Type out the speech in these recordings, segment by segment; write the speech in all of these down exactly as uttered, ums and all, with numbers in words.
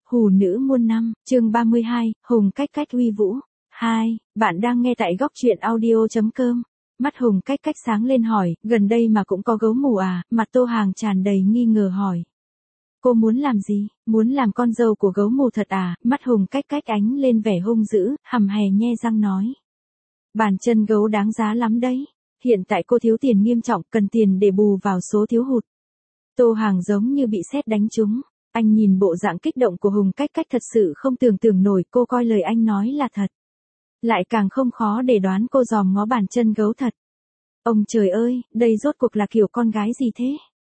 Hù nữ muôn năm, chương ba mươi hai, Hùng Cách Cách uy vũ. hai, bạn đang nghe tại góc truyện audio.com. Mắt Hùng Cách Cách sáng lên hỏi, gần đây mà cũng có gấu mù à, mặt Tô Hàng tràn đầy nghi ngờ hỏi. Cô muốn làm gì, muốn làm con dâu của gấu mù thật à, mắt Hùng Cách Cách ánh lên vẻ hung dữ, hầm hè nhe răng nói. Bàn chân gấu đáng giá lắm đấy, hiện tại cô thiếu tiền nghiêm trọng, cần tiền để bù vào số thiếu hụt. Tô Hàng giống như bị sét đánh trúng. Anh nhìn bộ dạng kích động của Hùng Cách Cách thật sự không tưởng tượng nổi cô coi lời anh nói là thật. Lại càng không khó để đoán cô dòm ngó bàn chân gấu thật. Ông trời ơi, đây rốt cuộc là kiểu con gái gì thế?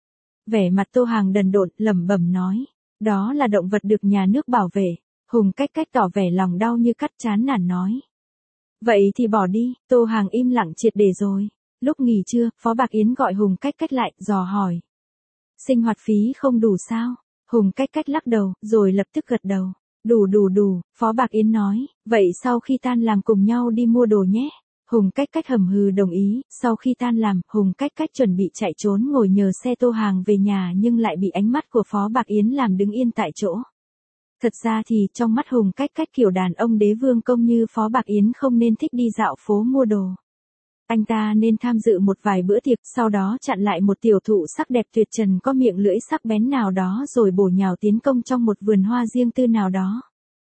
Vẻ mặt Tô Hàng đần độn, lẩm bẩm nói. Đó là động vật được nhà nước bảo vệ. Hùng Cách Cách tỏ vẻ lòng đau như cắt chán nản nói. Vậy thì bỏ đi, Tô Hàng im lặng triệt để rồi. Lúc nghỉ trưa, Phó Bạc Yến gọi Hùng Cách Cách lại, dò hỏi. Sinh hoạt phí không đủ sao? Hùng Cách Cách lắc đầu, rồi lập tức gật đầu. Đủ đủ đủ, Phó Bạc Yến nói, vậy sau khi tan làm cùng nhau đi mua đồ nhé. Hùng Cách Cách hầm hừ đồng ý, sau khi tan làm, Hùng Cách Cách chuẩn bị chạy trốn ngồi nhờ xe Tô Hàng về nhà nhưng lại bị ánh mắt của Phó Bạc Yến làm đứng yên tại chỗ. Thật ra thì trong mắt Hùng Cách Cách kiểu đàn ông đế vương công như Phó Bạc Yến không nên thích đi dạo phố mua đồ. Anh ta nên tham dự một vài bữa tiệc, sau đó chặn lại một tiểu thụ sắc đẹp tuyệt trần có miệng lưỡi sắc bén nào đó rồi bổ nhào tiến công trong một vườn hoa riêng tư nào đó.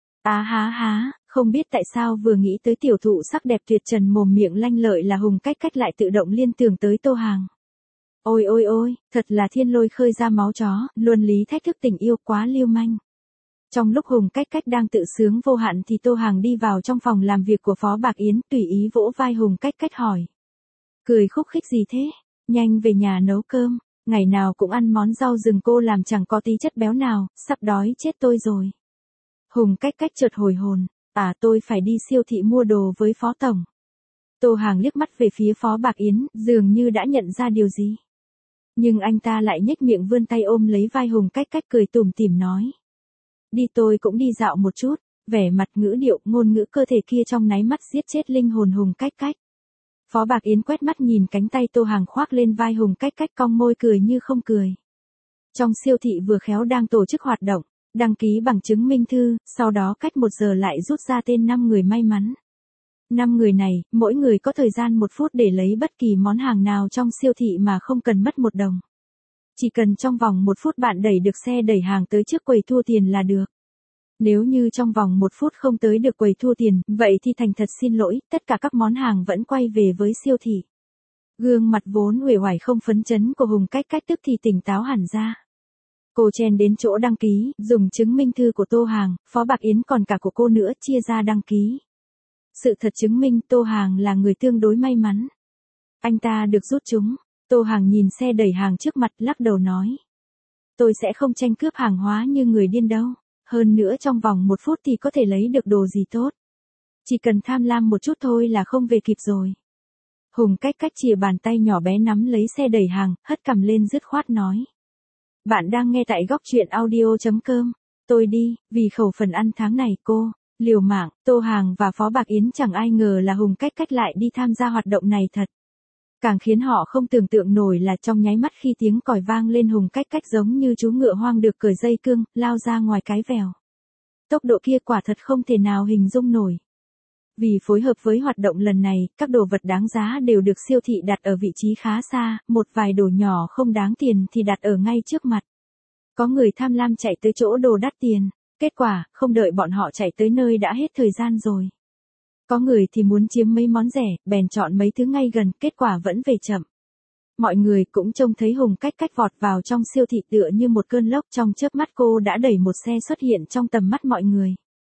Á há há, không biết tại sao vừa nghĩ tới tiểu thụ sắc đẹp tuyệt trần mồm miệng lanh lợi là Hùng Cách Cách lại tự động liên tưởng tới Tô Hàng. Ôi ôi ôi, thật là thiên lôi khơi ra máu chó, luân lý thách thức tình yêu quá lưu manh. Trong lúc Hùng Cách Cách đang tự sướng vô hạn thì Tô Hàng đi vào trong phòng làm việc của Phó Bạc Yến, tùy ý vỗ vai Hùng Cách Cách hỏi. Cười khúc khích gì thế? Nhanh về nhà nấu cơm, ngày nào cũng ăn món rau rừng cô làm chẳng có tí chất béo nào, sắp đói chết tôi rồi. Hùng Cách Cách chợt hồi hồn, à tôi phải đi siêu thị mua đồ với Phó Tổng. Tô Hàng liếc mắt về phía Phó Bạc Yến, dường như đã nhận ra điều gì. Nhưng anh ta lại nhếch miệng vươn tay ôm lấy vai Hùng Cách Cách cười tủm tỉm nói. Đi tôi cũng đi dạo một chút, vẻ mặt ngữ điệu, ngôn ngữ cơ thể kia trong náy mắt giết chết linh hồn Hùng Cách Cách. Phó Bạc Yến quét mắt nhìn cánh tay Tô Hàng khoác lên vai Hùng Cách Cách cong môi cười như không cười. Trong siêu thị vừa khéo đang tổ chức hoạt động, đăng ký bằng chứng minh thư, sau đó cách một giờ lại rút ra tên năm người may mắn. năm người này, mỗi người có thời gian một phút để lấy bất kỳ món hàng nào trong siêu thị mà không cần mất một đồng. Chỉ cần trong vòng một phút bạn đẩy được xe đẩy hàng tới trước quầy thu tiền là được. Nếu như trong vòng một phút không tới được quầy thu tiền, vậy thì thành thật xin lỗi, tất cả các món hàng vẫn quay về với siêu thị. Gương mặt vốn uể oải không phấn chấn của Hùng Cách Cách tức thì tỉnh táo hẳn ra. Cô chen đến chỗ đăng ký, dùng chứng minh thư của Tô Hàng, Phó Bạc Yến còn cả của cô nữa chia ra đăng ký. Sự thật chứng minh Tô Hàng là người tương đối may mắn. Anh ta được rút chúng. Tô Hàng nhìn xe đẩy hàng trước mặt lắc đầu nói. Tôi sẽ không tranh cướp hàng hóa như người điên đâu. Hơn nữa trong vòng một phút thì có thể lấy được đồ gì tốt. Chỉ cần tham lam một chút thôi là không về kịp rồi. Hùng Cách Cách chìa bàn tay nhỏ bé nắm lấy xe đẩy hàng, hất cằm lên dứt khoát nói. Bạn đang nghe tại góc truyện audio.com. Tôi đi, vì khẩu phần ăn tháng này cô. Liều mạng, Tô Hàng và Phó Bạc Yến chẳng ai ngờ là Hùng Cách Cách lại đi tham gia hoạt động này thật. Càng khiến họ không tưởng tượng nổi là trong nháy mắt khi tiếng còi vang lên Hùng Cách Cách giống như chú ngựa hoang được cởi dây cương, lao ra ngoài cái vèo. Tốc độ kia quả thật không thể nào hình dung nổi. Vì phối hợp với hoạt động lần này, các đồ vật đáng giá đều được siêu thị đặt ở vị trí khá xa, một vài đồ nhỏ không đáng tiền thì đặt ở ngay trước mặt. Có người tham lam chạy tới chỗ đồ đắt tiền, kết quả, không đợi bọn họ chạy tới nơi đã hết thời gian rồi. Có người thì muốn chiếm mấy món rẻ, bèn chọn mấy thứ ngay gần, kết quả vẫn về chậm. Mọi người cũng trông thấy Hùng Cách Cách vọt vào trong siêu thị tựa như một cơn lốc, trong chớp mắt cô đã đẩy một xe xuất hiện trong tầm mắt mọi người.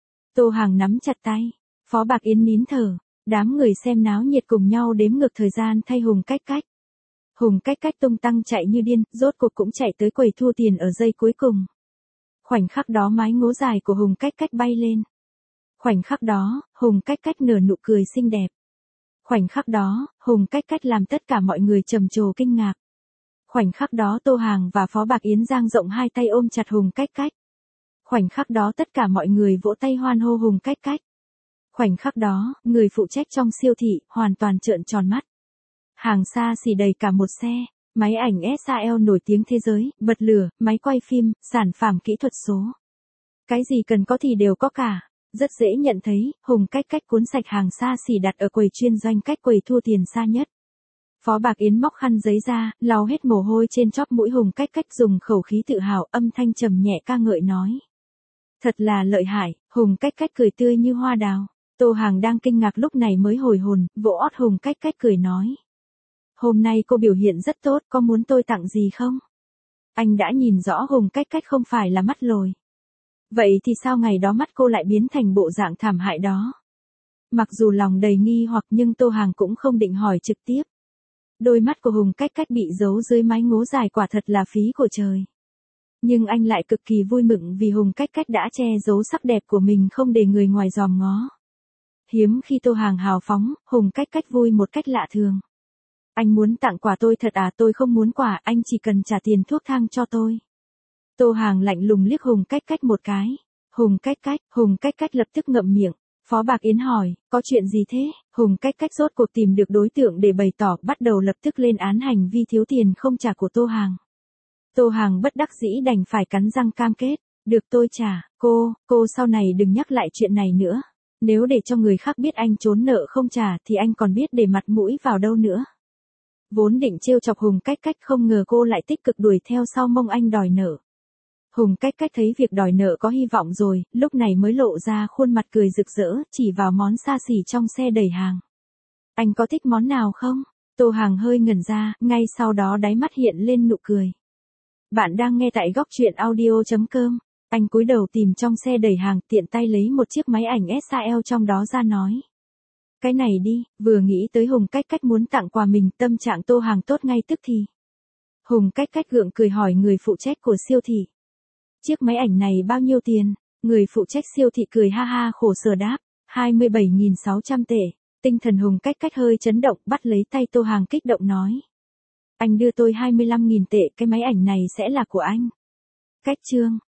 Tô Hàng nắm chặt tay, Phó Bạc Yến nín thở, đám người xem náo nhiệt cùng nhau đếm ngược thời gian thay Hùng Cách Cách. Hùng Cách Cách tung tăng chạy như điên, rốt cuộc cũng chạy tới quầy thu tiền ở giây cuối cùng. Khoảnh khắc đó mái ngố dài của Hùng Cách Cách bay lên. Khoảnh khắc đó, Hùng Cách Cách nở nụ cười xinh đẹp. Khoảnh khắc đó, Hùng Cách Cách làm tất cả mọi người trầm trồ kinh ngạc. Khoảnh khắc đó Tô Hàng và Phó Bạc Yến dang rộng hai tay ôm chặt Hùng Cách Cách. Khoảnh khắc đó tất cả mọi người vỗ tay hoan hô Hùng Cách Cách. Khoảnh khắc đó, người phụ trách trong siêu thị hoàn toàn trợn tròn mắt. Hàng xa xỉ đầy cả một xe, máy ảnh ét a lờ nổi tiếng thế giới, bật lửa, máy quay phim, sản phẩm kỹ thuật số. Cái gì cần có thì đều có cả. Rất dễ nhận thấy, Hùng Cách Cách cuốn sạch hàng xa xỉ đặt ở quầy chuyên doanh cách quầy thua tiền xa nhất. Phó Bạc Yến móc khăn giấy ra, lau hết mồ hôi trên chóp mũi. Hùng Cách Cách dùng khẩu khí tự hào, âm thanh trầm nhẹ ca ngợi nói. Thật là lợi hại. Hùng Cách Cách cười tươi như hoa đào. Tô Hàng đang kinh ngạc lúc này mới hồi hồn, vỗ ót Hùng Cách Cách cười nói. Hôm nay cô biểu hiện rất tốt, có muốn tôi tặng gì không? Anh đã nhìn rõ Hùng Cách Cách không phải là mắt lồi. Vậy thì sao ngày đó mắt cô lại biến thành bộ dạng thảm hại đó? Mặc dù lòng đầy nghi hoặc nhưng Tô Hàng cũng không định hỏi trực tiếp. Đôi mắt của Hùng Cách Cách bị giấu dưới mái ngố dài quả thật là phí của trời. Nhưng anh lại cực kỳ vui mừng vì Hùng Cách Cách đã che giấu sắc đẹp của mình không để người ngoài dòm ngó. Hiếm khi Tô Hàng hào phóng, Hùng Cách Cách vui một cách lạ thường. Anh muốn tặng quà tôi thật à? Tôi không muốn quà, anh chỉ cần trả tiền thuốc thang cho tôi. Tô Hàng lạnh lùng liếc Hùng Cách Cách một cái. Hùng Cách Cách, Hùng Cách Cách lập tức ngậm miệng. Phó Bạc Yến hỏi, có chuyện gì thế? Hùng Cách Cách rốt cuộc tìm được đối tượng để bày tỏ, bắt đầu lập tức lên án hành vi thiếu tiền không trả của Tô Hàng. Tô Hàng bất đắc dĩ đành phải cắn răng cam kết. Được tôi trả, cô, cô sau này đừng nhắc lại chuyện này nữa. Nếu để cho người khác biết anh trốn nợ không trả thì anh còn biết để mặt mũi vào đâu nữa. Vốn định trêu chọc Hùng Cách Cách không ngờ cô lại tích cực đuổi theo sau mông anh đòi nợ. Hùng Cách Cách thấy việc đòi nợ có hy vọng rồi, lúc này mới lộ ra khuôn mặt cười rực rỡ, chỉ vào món xa xỉ trong xe đẩy hàng. Anh có thích món nào không? Tô Hàng hơi ngẩn ra, ngay sau đó đáy mắt hiện lên nụ cười. Bạn đang nghe tại góc truyện audio chấm com. Anh cúi đầu tìm trong xe đẩy hàng, tiện tay lấy một chiếc máy ảnh ét a lờ trong đó ra nói. Cái này đi, vừa nghĩ tới Hùng Cách Cách muốn tặng quà mình, tâm trạng Tô Hàng tốt ngay tức thì. Hùng Cách Cách gượng cười hỏi người phụ trách của siêu thị. Chiếc máy ảnh này bao nhiêu tiền? Người phụ trách siêu thị cười ha ha khổ sở đáp, hai mươi bảy nghìn sáu trăm tệ. Tinh thần Hùng Cách Cách hơi chấn động, bắt lấy tay Tô Hàng kích động nói. Anh đưa tôi hai mươi lăm nghìn tệ, cái máy ảnh này sẽ là của anh. Cách chương.